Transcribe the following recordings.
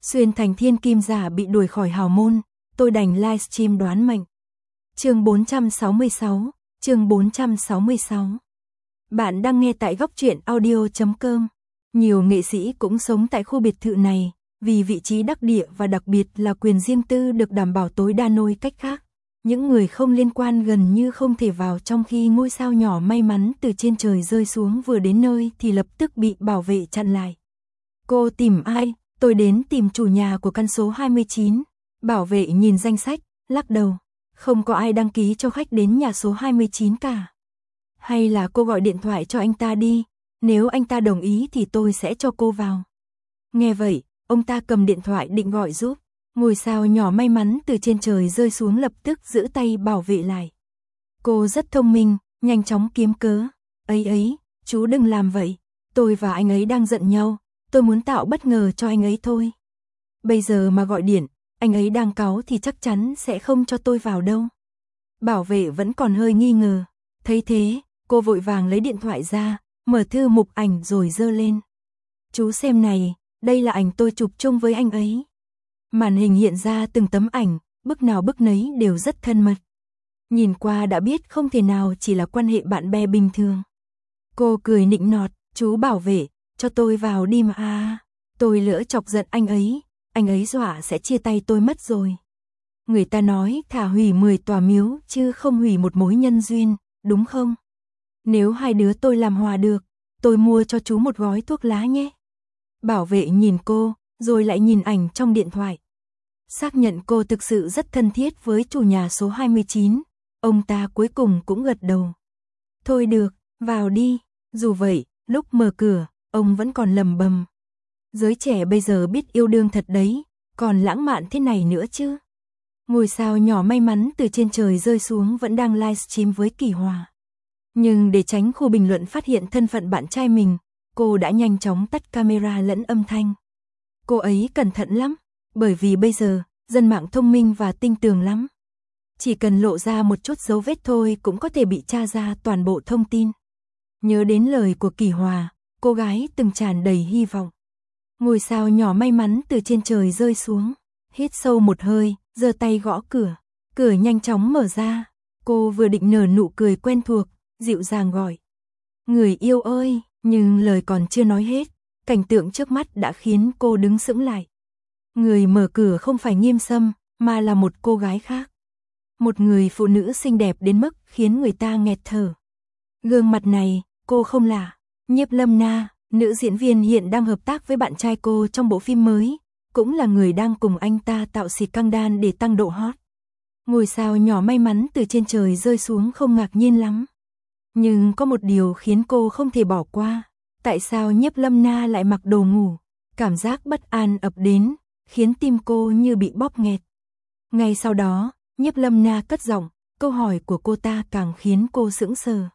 Xuyên thành thiên kim giả bị đuổi khỏi hào môn, tôi đành livestream đoán mệnh. Chương 466, chương 466. Bạn đang nghe tại góc truyện audio.com. Nhiều nghệ sĩ cũng sống tại khu biệt thự này, vì vị trí đắc địa và đặc biệt là quyền riêng tư được đảm bảo tối đa. Nói cách khác, những người không liên quan gần như không thể vào, trong khi ngôi sao nhỏ may mắn từ trên trời rơi xuống vừa đến nơi thì lập tức bị bảo vệ chặn lại. Cô tìm ai? Tôi đến tìm chủ nhà của căn số 29. Bảo vệ nhìn danh sách, lắc đầu. Không có ai đăng ký cho khách đến nhà số 29 cả. Hay là cô gọi điện thoại cho anh ta đi, nếu anh ta đồng ý thì tôi sẽ cho cô vào. Nghe vậy, ông ta cầm điện thoại định gọi giúp. Ngôi sao nhỏ may mắn từ trên trời rơi xuống lập tức giữ tay bảo vệ lại. Cô rất thông minh, nhanh chóng kiếm cớ. Ấy, chú đừng làm vậy. Tôi và anh ấy đang giận nhau, tôi muốn tạo bất ngờ cho anh ấy thôi. Bây giờ mà gọi điện, anh ấy đang cáu thì chắc chắn sẽ không cho tôi vào đâu. Bảo vệ vẫn còn hơi nghi ngờ. Thấy thế, cô vội vàng lấy điện thoại ra, mở thư mục ảnh rồi giơ lên. Chú xem này, đây là ảnh tôi chụp chung với anh ấy. Màn hình hiện ra từng tấm ảnh, bức nào bức nấy đều rất thân mật. Nhìn qua đã biết không thể nào chỉ là quan hệ bạn bè bình thường. Cô cười nịnh nọt, chú bảo vệ, cho tôi vào đi mà. Tôi lỡ chọc giận anh ấy dọa sẽ chia tay tôi mất rồi. Người ta nói thà hủy 10 tòa miếu chứ không hủy một mối nhân duyên, đúng không? Nếu hai đứa tôi làm hòa được, tôi mua cho chú một gói thuốc lá nhé. Bảo vệ nhìn cô, rồi lại nhìn ảnh trong điện thoại. Xác nhận cô thực sự rất thân thiết với chủ nhà số 29, ông ta cuối cùng cũng gật đầu. Thôi được, vào đi. Dù vậy, lúc mở cửa, ông vẫn còn lẩm bẩm. Giới trẻ bây giờ biết yêu đương thật đấy, còn lãng mạn thế này nữa chứ. Ngôi sao nhỏ may mắn từ trên trời rơi xuống vẫn đang livestream với Kỳ Hòa. Nhưng để tránh khu bình luận phát hiện thân phận bạn trai mình, cô đã nhanh chóng tắt camera lẫn âm thanh. Cô ấy cẩn thận lắm, bởi vì bây giờ, dân mạng thông minh và tinh tường lắm. Chỉ cần lộ ra một chút dấu vết thôi cũng có thể bị tra ra toàn bộ thông tin. Nhớ đến lời của Kỳ Hòa, cô gái từng tràn đầy hy vọng. Ngôi sao nhỏ may mắn từ trên trời rơi xuống, hít sâu một hơi, giơ tay gõ cửa. Cửa nhanh chóng mở ra, cô vừa định nở nụ cười quen thuộc, dịu dàng gọi. Người yêu ơi, nhưng lời còn chưa nói hết, cảnh tượng trước mắt đã khiến cô đứng sững lại. Người mở cửa không phải Nghiêm Sâm, mà là một cô gái khác. Một người phụ nữ xinh đẹp đến mức khiến người ta nghẹt thở. Gương mặt này, cô không lạ. Nhiếp Lâm Na, nữ diễn viên hiện đang hợp tác với bạn trai cô trong bộ phim mới, cũng là người đang cùng anh ta tạo xịt căng đan để tăng độ hot. Ngôi sao nhỏ may mắn từ trên trời rơi xuống không ngạc nhiên lắm. Nhưng có một điều khiến cô không thể bỏ qua. Tại sao Nhiếp Lâm Na lại mặc đồ ngủ? Cảm giác bất an ập đến, khiến tim cô như bị bóp nghẹt. Ngay sau đó, Nhiếp Lâm Na cất giọng, câu hỏi của cô ta càng khiến cô sững sờ.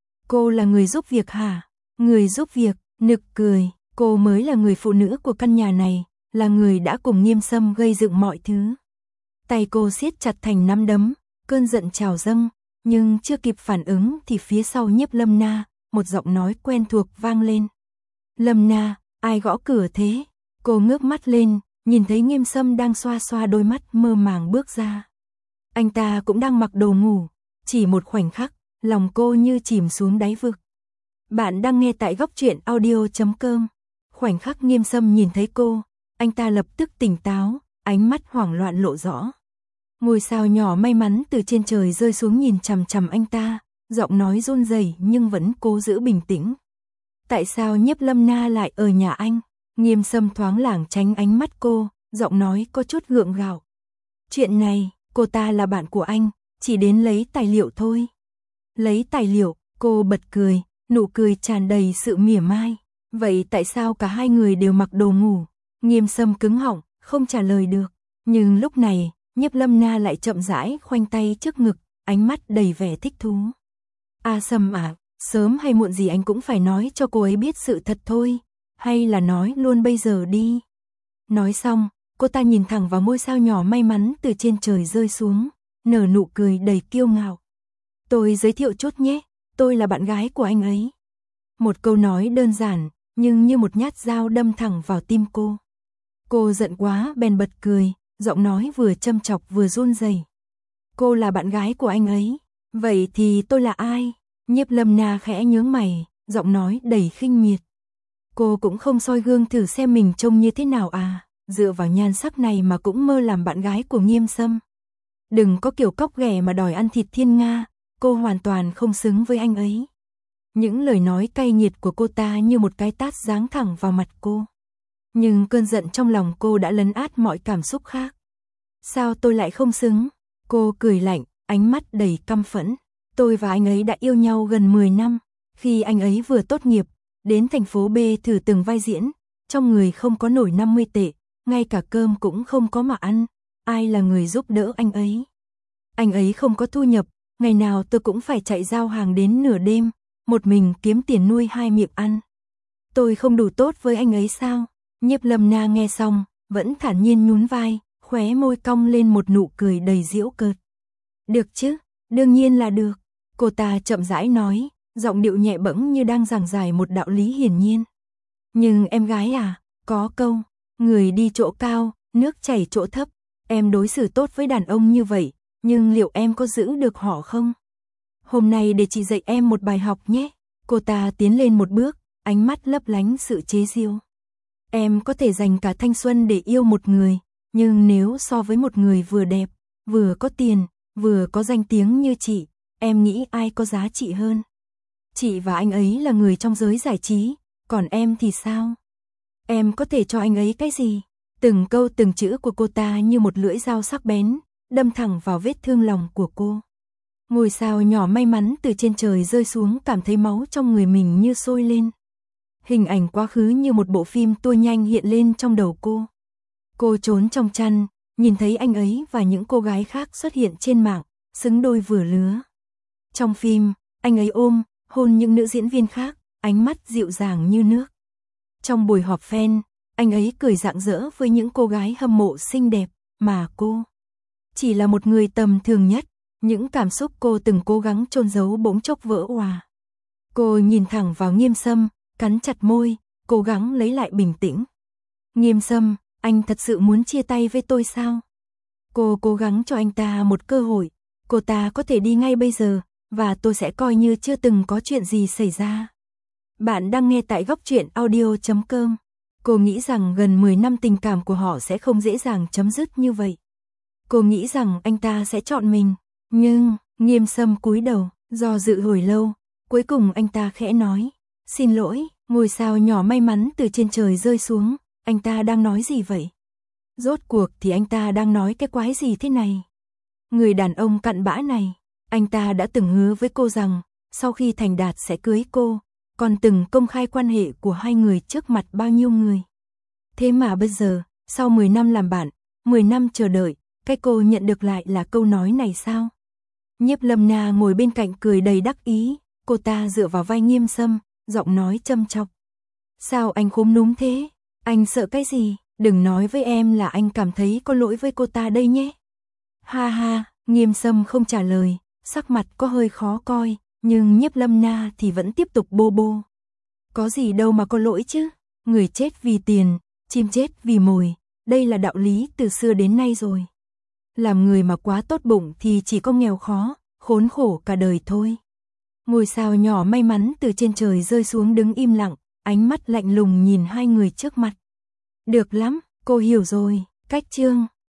Cô là người giúp việc hả? Người giúp việc, nực cười, cô mới là người phụ nữ của căn nhà này, là người đã cùng Nghiêm Sâm gây dựng mọi thứ. Tay cô siết chặt thành nắm đấm, cơn giận trào dâng, nhưng chưa kịp phản ứng thì phía sau Nhiếp Lâm Na, một giọng nói quen thuộc vang lên. Lâm Na, ai gõ cửa thế? Cô ngước mắt lên, nhìn thấy Nghiêm Sâm đang xoa xoa đôi mắt mơ màng bước ra. Anh ta cũng đang mặc đồ ngủ, chỉ một khoảnh khắc, lòng cô như chìm xuống đáy vực. Bạn đang nghe tại góc truyện audio.com. Khoảnh khắc Nghiêm Sâm nhìn thấy cô, anh ta lập tức tỉnh táo, ánh mắt hoảng loạn lộ rõ. Ngôi sao nhỏ may mắn từ trên trời rơi xuống nhìn chằm chằm anh ta, giọng nói run rẩy nhưng vẫn cố giữ bình tĩnh. Tại sao Nhiếp Lâm Na lại ở nhà anh? Nghiêm Sâm thoáng lảng tránh ánh mắt cô, giọng nói có chút gượng gạo. Chuyện này, cô ta là bạn của anh, chỉ đến lấy tài liệu thôi. Lấy tài liệu, cô bật cười, nụ cười tràn đầy sự mỉa mai. Vậy tại sao cả hai người đều mặc đồ ngủ? Nghiêm Sâm cứng họng, không trả lời được. Nhưng lúc này, Nhiếp Lâm Na lại chậm rãi khoanh tay trước ngực, ánh mắt đầy vẻ thích thú. Sâm à, sớm hay muộn gì anh cũng phải nói cho cô ấy biết sự thật thôi. Hay là nói luôn bây giờ đi. Nói xong, cô ta nhìn thẳng vào ngôi sao nhỏ may mắn từ trên trời rơi xuống, nở nụ cười đầy kiêu ngạo. Tôi giới thiệu chút nhé, tôi là bạn gái của anh ấy. Một câu nói đơn giản, nhưng như một nhát dao đâm thẳng vào tim cô. Cô giận quá bèn bật cười, giọng nói vừa châm chọc vừa run rẩy. Cô là bạn gái của anh ấy, vậy thì tôi là ai? Nhiếp Lâm Na khẽ nhướng mày, giọng nói đầy khinh miệt. Cô cũng không soi gương thử xem mình trông như thế nào à, dựa vào nhan sắc này mà cũng mơ làm bạn gái của Nghiêm Sâm. Đừng có kiểu cóc ghẻ mà đòi ăn thịt thiên nga, cô hoàn toàn không xứng với anh ấy. Những lời nói cay nghiệt của cô ta như một cái tát giáng thẳng vào mặt cô. Nhưng cơn giận trong lòng cô đã lấn át mọi cảm xúc khác. Sao tôi lại không xứng? Cô cười lạnh, ánh mắt đầy căm phẫn. Tôi và anh ấy đã yêu nhau gần 10 năm. Khi anh ấy vừa tốt nghiệp, đến thành phố B thử từng vai diễn, trong người không có nổi 50 tệ, ngay cả cơm cũng không có mà ăn. Ai là người giúp đỡ anh ấy? Anh ấy không có thu nhập, ngày nào tôi cũng phải chạy giao hàng đến nửa đêm, một mình kiếm tiền nuôi hai miệng ăn. Tôi không đủ tốt với anh ấy sao? Nhiếp Lâm Na nghe xong, vẫn thản nhiên nhún vai, khóe môi cong lên một nụ cười đầy giễu cợt. Được chứ, đương nhiên là được. Cô ta chậm rãi nói, giọng điệu nhẹ bẫng như đang giảng giải một đạo lý hiển nhiên. Nhưng em gái à, có câu, người đi chỗ cao, nước chảy chỗ thấp. Em đối xử tốt với đàn ông như vậy, nhưng liệu em có giữ được họ không? Hôm nay để chị dạy em một bài học nhé. Cô ta tiến lên một bước, ánh mắt lấp lánh sự chế giễu. Em có thể dành cả thanh xuân để yêu một người, nhưng nếu so với một người vừa đẹp, vừa có tiền, vừa có danh tiếng như chị, em nghĩ ai có giá trị hơn? Chị và anh ấy là người trong giới giải trí, còn em thì sao? Em có thể cho anh ấy cái gì? Từng câu từng chữ của cô ta như một lưỡi dao sắc bén, đâm thẳng vào vết thương lòng của cô. Ngôi sao nhỏ may mắn từ trên trời rơi xuống cảm thấy máu trong người mình như sôi lên. Hình ảnh quá khứ như một bộ phim tua nhanh hiện lên trong đầu cô. Cô trốn trong chăn, nhìn thấy anh ấy và những cô gái khác xuất hiện trên mạng, xứng đôi vừa lứa. Trong phim, anh ấy ôm, hôn những nữ diễn viên khác, ánh mắt dịu dàng như nước. Trong buổi họp fan, anh ấy cười rạng rỡ với những cô gái hâm mộ xinh đẹp, mà cô chỉ là một người tầm thường nhất. Những cảm xúc cô từng cố gắng chôn giấu bỗng chốc vỡ òa. Cô nhìn thẳng vào Nghiêm Sâm, cắn chặt môi, cố gắng lấy lại bình tĩnh. Nghiêm Sâm, anh thật sự muốn chia tay với tôi sao? Cô cố gắng cho anh ta một cơ hội, cô ta có thể đi ngay bây giờ, và tôi sẽ coi như chưa từng có chuyện gì xảy ra. Bạn đang nghe tại Góc Truyện Audio.com. Cô nghĩ rằng gần 10 năm tình cảm của họ sẽ không dễ dàng chấm dứt như vậy. Cô nghĩ rằng anh ta sẽ chọn mình, nhưng Nghiêm Sâm cúi đầu, do dự hồi lâu, cuối cùng anh ta khẽ nói, xin lỗi, ngôi sao nhỏ may mắn từ trên trời rơi xuống, anh ta đang nói gì vậy? Rốt cuộc thì anh ta đang nói cái quái gì thế này? Người đàn ông cặn bã này, anh ta đã từng hứa với cô rằng, sau khi thành đạt sẽ cưới cô, còn từng công khai quan hệ của hai người trước mặt bao nhiêu người. Thế mà bây giờ, sau 10 năm làm bạn, 10 năm chờ đợi, cái cô nhận được lại là câu nói này sao? Nhiếp Lâm Na ngồi bên cạnh cười đầy đắc ý, cô ta dựa vào vai Nghiêm Sâm, giọng nói châm chọc. Sao anh khúm núm thế? Anh sợ cái gì? Đừng nói với em là anh cảm thấy có lỗi với cô ta đây nhé. Ha ha, Nghiêm Sâm không trả lời, sắc mặt có hơi khó coi, nhưng Nhiếp Lâm Na thì vẫn tiếp tục bô bô. Có gì đâu mà có lỗi chứ, người chết vì tiền, chim chết vì mồi, đây là đạo lý từ xưa đến nay rồi. Làm người mà quá tốt bụng thì chỉ có nghèo khó, khốn khổ cả đời thôi. Ngôi sao nhỏ may mắn từ trên trời rơi xuống đứng im lặng, ánh mắt lạnh lùng nhìn hai người trước mặt. Được lắm, cô hiểu rồi, cách chương.